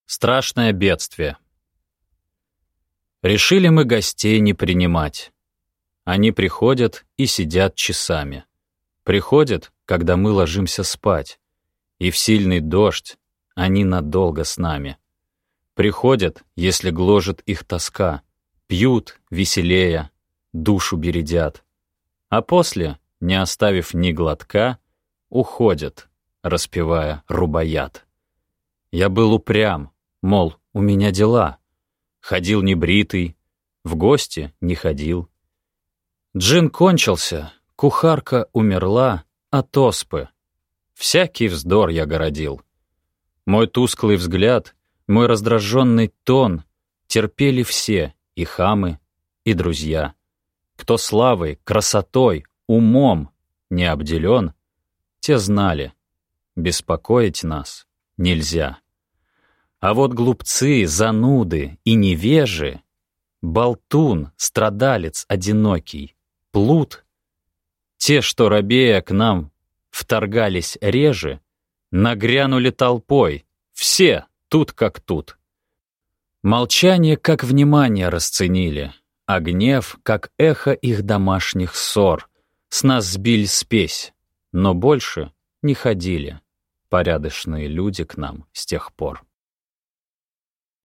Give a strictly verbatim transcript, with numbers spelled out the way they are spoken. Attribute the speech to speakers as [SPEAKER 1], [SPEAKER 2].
[SPEAKER 1] Страшное бедствие. Решили мы гостей не принимать. Они приходят и сидят часами. Приходят, когда мы ложимся спать. И в сильный дождь они надолго с нами. Приходят, если гложет их тоска. Пьют, веселея, душу бередят. А после, не оставив ни глотка, уходят, распевая рубаят. Я был упрям, мол, у меня дела. Ходил небритый, в гости не ходил. Джин кончился, кухарка умерла от оспы. Всякий вздор я городил. Мой тусклый взгляд, мой раздраженный тон терпели все, и хамы, и друзья. Кто славой, красотой, умом не обделен, те знали, беспокоить нас нельзя. А вот глупцы, зануды и невежи, болтун, страдалец одинокий, плут, те, что рабея к нам вторгались реже, нагрянули толпой, все тут как тут. Молчание как внимание расценили, а гнев как эхо их домашних ссор. С нас сбили спесь, но больше не ходили порядочные люди к нам с тех пор.